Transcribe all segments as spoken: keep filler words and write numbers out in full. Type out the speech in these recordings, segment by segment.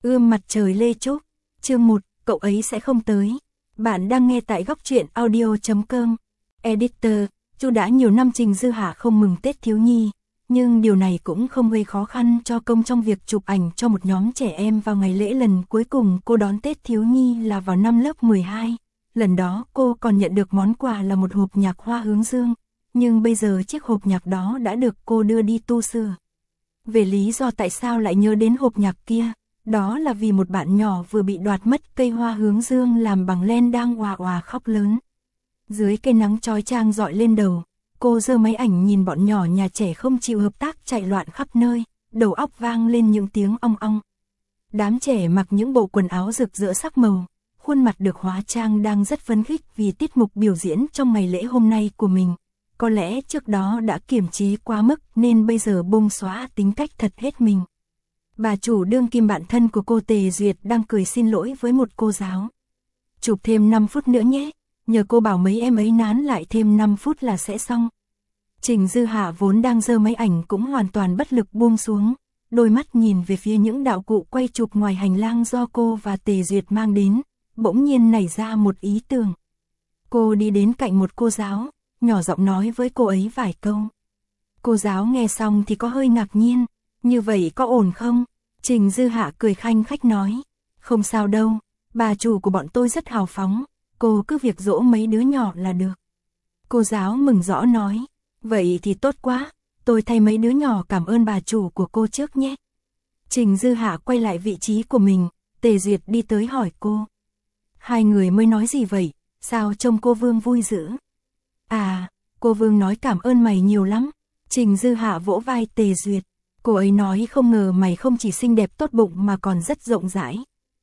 Ươm mặt trời Lê Trúc, chương một, cậu ấy sẽ không tới. Bạn đang nghe tại góc truyện audio chấm com. Editor, Chu đã nhiều năm Trình Dư Hạ không mừng Tết thiếu nhi, nhưng điều này cũng không gây khó khăn cho công trong việc chụp ảnh cho một nhóm trẻ em vào ngày lễ lần cuối cùng cô đón Tết thiếu nhi là vào năm lớp mười hai. Lần đó cô còn nhận được món quà là một hộp nhạc Hoa Hướng Dương, nhưng bây giờ chiếc hộp nhạc đó đã được cô đưa đi tu sửa. Về lý do tại sao lại nhớ đến hộp nhạc kia, đó là vì một bạn nhỏ vừa bị đoạt mất cây hoa hướng dương làm bằng len đang òa òa khóc lớn. Dưới cây nắng chói chang rọi lên đầu, cô giơ máy ảnh nhìn bọn nhỏ nhà trẻ không chịu hợp tác chạy loạn khắp nơi, đầu óc vang lên những tiếng ong ong. Đám trẻ mặc những bộ quần áo rực rỡ sắc màu, khuôn mặt được hóa trang đang rất phấn khích vì tiết mục biểu diễn trong ngày lễ hôm nay của mình. Có lẽ trước đó đã kiềm chế quá mức nên bây giờ bung xóa tính cách thật hết mình. Bà chủ đương kim bạn thân của cô Tề Duyệt đang cười xin lỗi với một cô giáo. Chụp thêm năm phút nữa nhé, nhờ cô bảo mấy em ấy nán lại thêm năm phút là sẽ xong. Trình Dư Hạ vốn đang giơ máy ảnh cũng hoàn toàn bất lực buông xuống, đôi mắt nhìn về phía những đạo cụ quay chụp ngoài hành lang do cô và Tề Duyệt mang đến, bỗng nhiên nảy ra một ý tưởng. Cô đi đến cạnh một cô giáo, nhỏ giọng nói với cô ấy vài câu. Cô giáo nghe xong thì có hơi ngạc nhiên, như vậy có ổn không? Trình Dư Hạ cười khanh khách nói, không sao đâu, bà chủ của bọn tôi rất hào phóng, cô cứ việc dỗ mấy đứa nhỏ là được. Cô giáo mừng rõ nói, vậy thì tốt quá, tôi thay mấy đứa nhỏ cảm ơn bà chủ của cô trước nhé. Trình Dư Hạ quay lại vị trí của mình, Tề Duyệt đi tới hỏi cô. Hai người mới nói gì vậy, sao trông cô Vương vui dữ? À, cô Vương nói cảm ơn mày nhiều lắm. Trình Dư Hạ vỗ vai Tề Duyệt. Cô ấy nói không ngờ mày không chỉ xinh đẹp tốt bụng mà còn rất rộng rãi.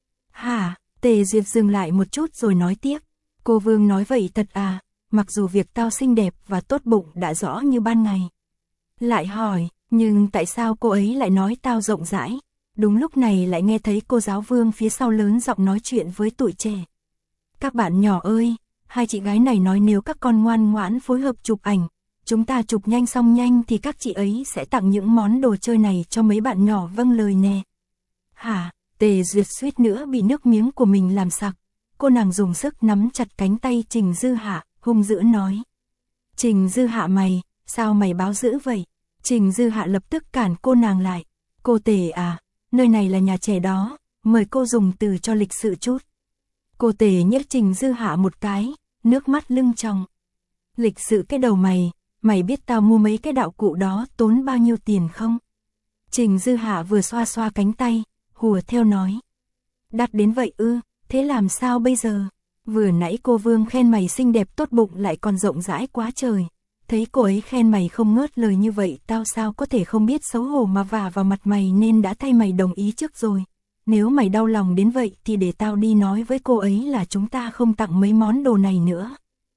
Hả? Tề Duyệt dừng lại một chút rồi nói tiếp. Cô Vương nói vậy thật à, mặc dù việc tao xinh đẹp và tốt bụng đã rõ như ban ngày. Lại hỏi, nhưng tại sao cô ấy lại nói tao rộng rãi? Đúng lúc này lại nghe thấy cô giáo Vương phía sau lớn giọng nói chuyện với tụi trẻ. Các bạn nhỏ ơi, hai chị gái này nói nếu các con ngoan ngoãn phối hợp chụp ảnh, chúng ta chụp nhanh xong nhanh thì các chị ấy sẽ tặng những món đồ chơi này cho mấy bạn nhỏ vâng lời nè. Hả? Tề Duyệt suýt nữa bị nước miếng của mình làm sặc. Cô nàng dùng sức nắm chặt cánh tay Trình Dư Hạ, hung dữ nói. Trình Dư Hạ mày, sao mày báo dữ vậy? Trình Dư Hạ lập tức cản cô nàng lại. Cô Tề à, nơi này là nhà trẻ đó, mời cô dùng từ cho lịch sự chút. Cô Tề nhếch Trình Dư Hạ một cái, nước mắt lưng tròng. Lịch sự cái đầu mày, mày biết tao mua mấy cái đạo cụ đó tốn bao nhiêu tiền không? Trình Dư Hạ vừa xoa xoa cánh tay, hùa theo nói. Đắt đến vậy ư, thế làm sao bây giờ? Vừa nãy cô Vương khen mày xinh đẹp tốt bụng lại còn rộng rãi quá trời. Thấy cô ấy khen mày không ngớt lời như vậy tao sao có thể không biết xấu hổ mà vả vào mặt mày nên đã thay mày đồng ý trước rồi. Nếu mày đau lòng đến vậy thì để tao đi nói với cô ấy là chúng ta không tặng mấy món đồ này nữa.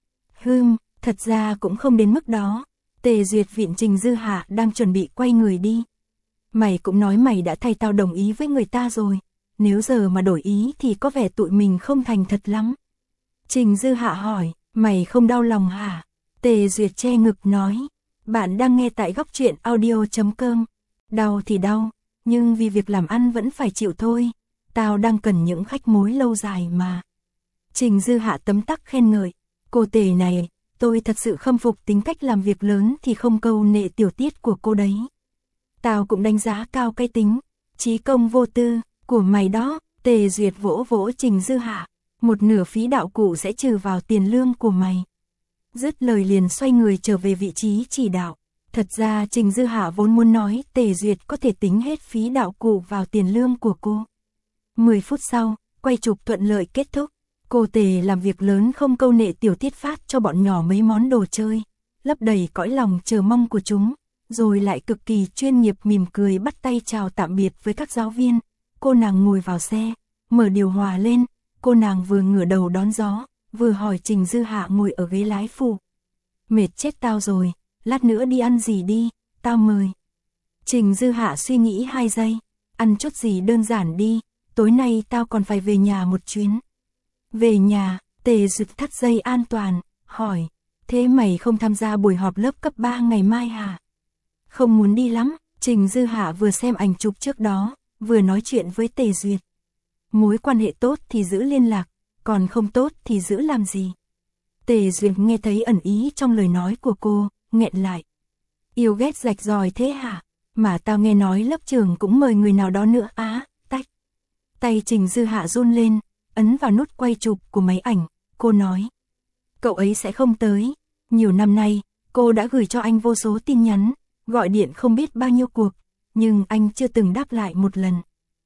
Hừm, thật ra cũng không đến mức đó. Tề Duyệt viện Trình Dư Hạ đang chuẩn bị quay người đi. Mày cũng nói mày đã thay tao đồng ý với người ta rồi. Nếu giờ mà đổi ý thì có vẻ tụi mình không thành thật lắm. Trình Dư Hạ hỏi, mày không đau lòng hả? Tề Duyệt che ngực nói, bạn đang nghe tại góc truyện audio chấm com. Đau thì đau, nhưng vì việc làm ăn vẫn phải chịu thôi. Tao đang cần những khách mối lâu dài mà. Trình Dư Hạ tấm tắc khen ngợi, cô Tề này, tôi thật sự khâm phục tính cách làm việc lớn thì không câu nệ tiểu tiết của cô đấy. Tao cũng đánh giá cao cái tính, chí công vô tư, của mày đó. Tề Duyệt vỗ vỗ Trình Dư Hạ, một nửa phí đạo cụ sẽ trừ vào tiền lương của mày. Dứt lời liền xoay người trở về vị trí chỉ đạo. Thật ra Trình Dư Hạ vốn muốn nói Tề Duyệt có thể tính hết phí đạo cụ vào tiền lương của cô. mười phút sau, quay chụp thuận lợi kết thúc. Cô Tề làm việc lớn không câu nệ tiểu tiết phát cho bọn nhỏ mấy món đồ chơi, lấp đầy cõi lòng chờ mong của chúng, rồi lại cực kỳ chuyên nghiệp mỉm cười bắt tay chào tạm biệt với các giáo viên. Cô nàng ngồi vào xe, mở điều hòa lên, cô nàng vừa ngửa đầu đón gió, vừa hỏi Trình Dư Hạ ngồi ở ghế lái phụ. Mệt chết tao rồi, lát nữa đi ăn gì đi, tao mời. Trình Dư Hạ suy nghĩ hai giây, ăn chút gì đơn giản đi, tối nay tao còn phải về nhà một chuyến. Về nhà, Tề Duyệt thắt dây an toàn, hỏi, thế mày không tham gia buổi họp lớp cấp ba ngày mai hả? Không muốn đi lắm. Trình Dư Hạ vừa xem ảnh chụp trước đó, vừa nói chuyện với Tề Duyệt. mối quan hệ tốt thì giữ liên lạc, còn không tốt thì giữ làm gì. Tề Duyệt nghe thấy ẩn ý trong lời nói của cô, nghẹn lại. Yêu ghét rạch ròi thế hả? Mà tao nghe nói lớp trường cũng mời người nào đó nữa á, tách. Tay Trình Dư Hạ run lên, ấn vào nút quay chụp của máy ảnh, cô nói. Cậu ấy sẽ không tới. Nhiều năm nay, cô đã gửi cho anh vô số tin nhắn, gọi điện không biết bao nhiêu cuộc, nhưng anh chưa từng đáp lại một lần.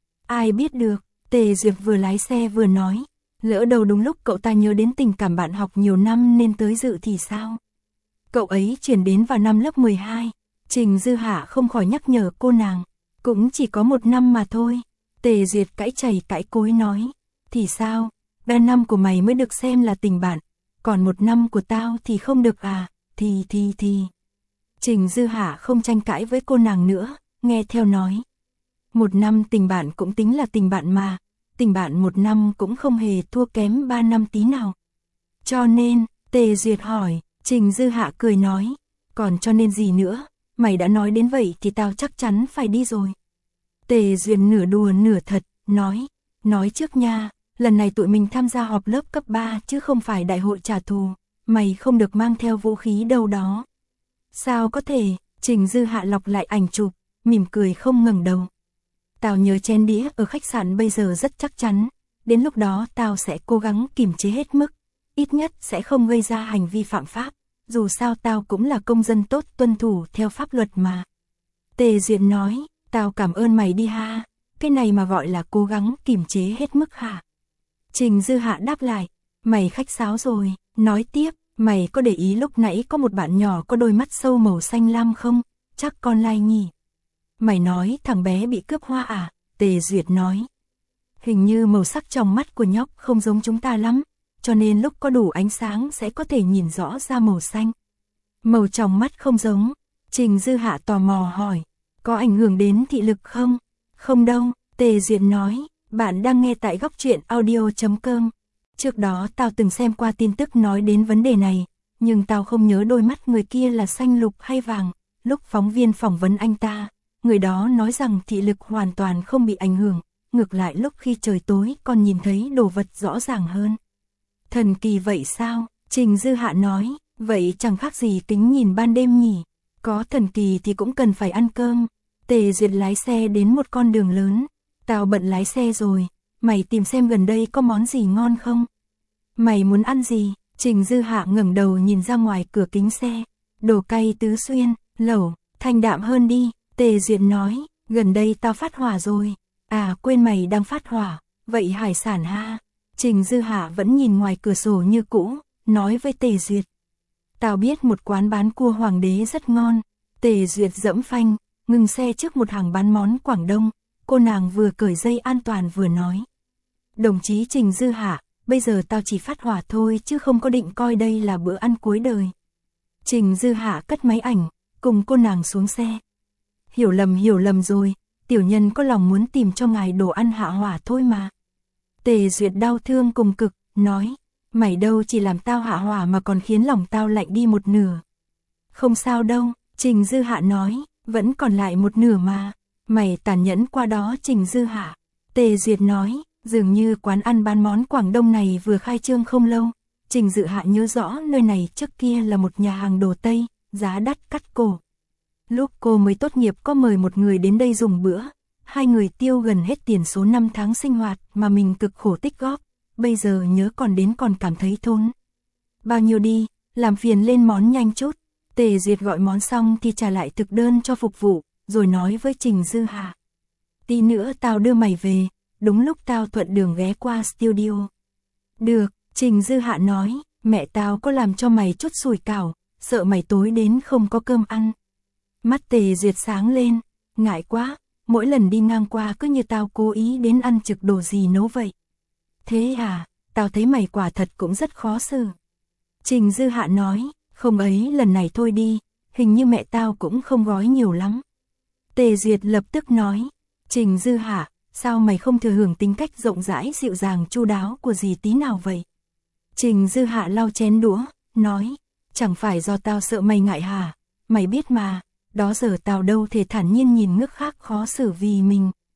Ai biết được, Tề Duyệt vừa lái xe vừa nói. Lỡ đầu đúng lúc cậu ta nhớ đến tình cảm bạn học nhiều năm nên tới dự thì sao? Cậu ấy chuyển đến vào năm lớp mười hai. Trình Dư Hạ không khỏi nhắc nhở cô nàng. Cũng chỉ có một năm mà thôi. Tề Duyệt cãi chày cãi cối nói. Thì sao? Ba năm của mày mới được xem là tình bạn. Còn một năm của tao thì không được à? Thì thì thì. Trình Dư Hạ không tranh cãi với cô nàng nữa, nghe theo nói. Một năm tình bạn cũng tính là tình bạn mà. Tình bạn một năm cũng không hề thua kém ba năm tí nào. Cho nên, Tề Duyệt hỏi, Trình Dư Hạ cười nói, còn cho nên gì nữa, mày đã nói đến vậy thì tao chắc chắn phải đi rồi. Tề Duyệt nửa đùa nửa thật, nói, nói trước nha, lần này tụi mình tham gia họp lớp cấp ba chứ không phải đại hội trả thù, mày không được mang theo vũ khí đâu đó. Sao có thể, Trình Dư Hạ lọc lại ảnh chụp, mỉm cười không ngẩng đầu. Tao nhớ chén đĩa ở khách sạn bây giờ rất chắc chắn, đến lúc đó tao sẽ cố gắng kiềm chế hết mức, ít nhất sẽ không gây ra hành vi phạm pháp, dù sao tao cũng là công dân tốt tuân thủ theo pháp luật mà. Tề Duyệt nói, tao cảm ơn mày đi ha, cái này mà gọi là cố gắng kiềm chế hết mức hả? Trình Dư Hạ đáp lại, mày khách sáo rồi, nói tiếp, mày có để ý lúc nãy có một bạn nhỏ có đôi mắt sâu màu xanh lam không? Chắc con lai nhỉ? Mày nói thằng bé bị cướp hoa à? Tề Duyệt nói. Hình như màu sắc trong mắt của nhóc không giống chúng ta lắm, cho nên lúc có đủ ánh sáng sẽ có thể nhìn rõ ra màu xanh. Màu trong mắt không giống. Trình Dư Hạ tò mò hỏi, có ảnh hưởng đến thị lực không? Không đâu, Tề Duyệt nói, bạn đang nghe tại góc truyện audio chấm com. Trước đó tao từng xem qua tin tức nói đến vấn đề này, nhưng tao không nhớ đôi mắt người kia là xanh lục hay vàng. Lúc phóng viên phỏng vấn anh ta, người đó nói rằng thị lực hoàn toàn không bị ảnh hưởng, ngược lại lúc khi trời tối còn nhìn thấy đồ vật rõ ràng hơn. Thần kỳ vậy sao? Trình Dư Hạ nói, vậy chẳng khác gì kính nhìn ban đêm nhỉ? Có thần kỳ thì cũng cần phải ăn cơm. Tề Duyệt lái xe đến một con đường lớn. Tao bận lái xe rồi, mày tìm xem gần đây có món gì ngon không? Mày muốn ăn gì? Trình Dư Hạ ngẩng đầu nhìn ra ngoài cửa kính xe. Đồ cay Tứ Xuyên, lẩu, thanh đạm hơn đi. Tề Duyệt nói, gần đây tao phát hỏa rồi. À quên mày đang phát hỏa, vậy hải sản ha. Trình Dư Hạ vẫn nhìn ngoài cửa sổ như cũ, nói với Tề Duyệt. Tao biết một quán bán cua hoàng đế rất ngon. Tề Duyệt dẫm phanh, ngừng xe trước một hàng bán món Quảng Đông. Cô nàng vừa cởi dây an toàn vừa nói. Đồng chí Trình Dư Hạ, bây giờ tao chỉ phát hỏa thôi chứ không có định coi đây là bữa ăn cuối đời. Trình Dư Hạ cất máy ảnh, cùng cô nàng xuống xe. Hiểu lầm hiểu lầm rồi, tiểu nhân có lòng muốn tìm cho ngài đồ ăn hạ hỏa thôi mà. Tề Duyệt đau thương cùng cực, nói, mày đâu chỉ làm tao hạ hỏa mà còn khiến lòng tao lạnh đi một nửa. Không sao đâu, Trình Dư Hạ nói, vẫn còn lại một nửa mà. Mày tàn nhẫn qua đó Trình Dư Hạ. Tề Duyệt nói, dường như quán ăn bán món Quảng Đông này vừa khai trương không lâu. Trình Dư Hạ nhớ rõ nơi này trước kia là một nhà hàng đồ Tây, giá đắt cắt cổ. Lúc cô mới tốt nghiệp có mời một người đến đây dùng bữa. Hai người tiêu gần hết tiền số năm tháng sinh hoạt mà mình cực khổ tích góp. Bây giờ nhớ còn đến còn cảm thấy thốn. Bao nhiêu đi, làm phiền lên món nhanh chút. Tề Duyệt gọi món xong thì trả lại thực đơn cho phục vụ, rồi nói với Trình Dư Hạ. Tí nữa tao đưa mày về, đúng lúc tao thuận đường ghé qua studio. Được, Trình Dư Hạ nói, mẹ tao có làm cho mày chút sủi cảo, sợ mày tối đến không có cơm ăn. Mắt Tề Duyệt sáng lên, ngại quá, mỗi lần đi ngang qua cứ như tao cố ý đến ăn trực đồ gì nấu vậy. Thế à, tao thấy mày quả thật cũng rất khó xử. Trình Dư Hạ nói, không ấy lần này thôi đi, hình như mẹ tao cũng không gói nhiều lắm. Tề Duyệt lập tức nói, Trình Dư Hạ, sao mày không thừa hưởng tính cách rộng rãi dịu dàng chu đáo của dì tí nào vậy? Trình Dư Hạ lau chén đũa, nói, chẳng phải do tao sợ mày ngại hả, mày biết mà, đó giờ tao đâu thể thản nhiên nhìn ngước khác khó xử vì mình.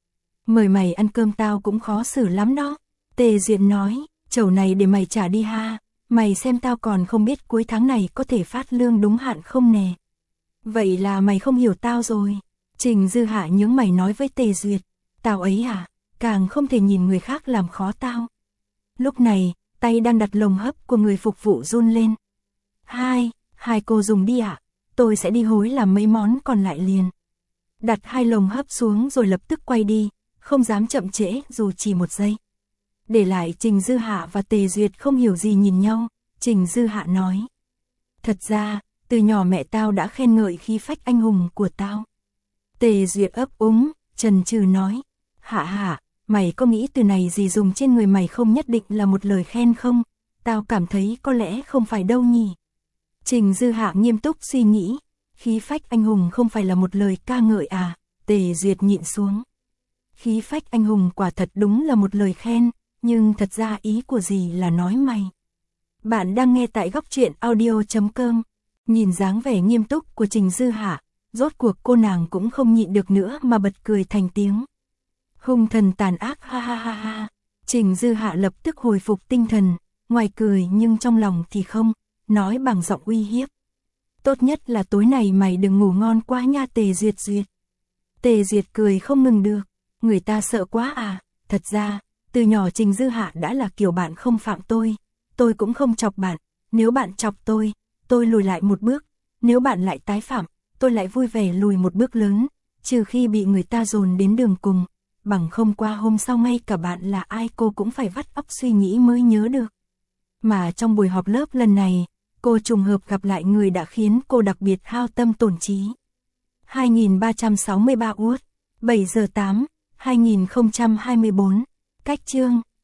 Mời mày ăn cơm tao cũng khó xử lắm đó. Tề Duyệt nói, chầu này để mày trả đi ha, mày xem tao còn không biết cuối tháng này có thể phát lương đúng hạn không nè. Vậy là mày không hiểu tao rồi. Trình Dư Hạ nhướng mày nói với Tề Duyệt, tao ấy à, càng không thể nhìn người khác làm khó tao. Lúc này, tay đang đặt lồng hấp của người phục vụ run lên. Hai, hai cô dùng đi ạ, à? Tôi sẽ đi hối làm mấy món còn lại liền. Đặt hai lồng hấp xuống rồi lập tức quay đi, không dám chậm trễ dù chỉ một giây. Để lại Trình Dư Hạ và Tề Duyệt không hiểu gì nhìn nhau, Trình Dư Hạ nói. Thật ra, từ nhỏ mẹ tao đã khen ngợi khí phách anh hùng của tao. Tề Duyệt ấp úng, chần chừ nói. Hạ Hạ, mày có nghĩ từ này gì dùng trên người mày không nhất định là một lời khen không? Tao cảm thấy có lẽ không phải đâu nhỉ. Trình Dư Hạ nghiêm túc suy nghĩ. Khí phách anh hùng không phải là một lời ca ngợi à? Tề Duyệt nhịn xuống. Khí phách anh hùng quả thật đúng là một lời khen, nhưng thật ra ý của gì là nói mày. Bạn đang nghe tại góc truyện audio chấm com. Nhìn dáng vẻ nghiêm túc của Trình Dư Hạ, rốt cuộc cô nàng cũng không nhịn được nữa mà bật cười thành tiếng. Hung thần tàn ác ha ha ha ha. Trình Dư Hạ lập tức hồi phục tinh thần, ngoài cười nhưng trong lòng thì không, nói bằng giọng uy hiếp. Tốt nhất là tối này mày đừng ngủ ngon quá nha Tề Duyệt Duyệt. Tề Duyệt cười không ngừng được, người ta sợ quá à, thật ra, từ nhỏ Trình Dư Hạ đã là kiểu bạn không phạm tôi, tôi cũng không chọc bạn, nếu bạn chọc tôi, tôi lùi lại một bước, nếu bạn lại tái phạm, tôi lại vui vẻ lùi một bước lớn, trừ khi bị người ta dồn đến đường cùng, bằng không qua hôm sau ngay cả bạn là ai cô cũng phải vắt óc suy nghĩ mới nhớ được. Mà trong buổi họp lớp lần này, cô trùng hợp gặp lại người đã khiến cô đặc biệt hao tâm tổn trí. hai nghìn ba trăm sáu mươi ba Út, bảy giờ tám, hai nghìn không trăm hai mươi bốn, cách chương.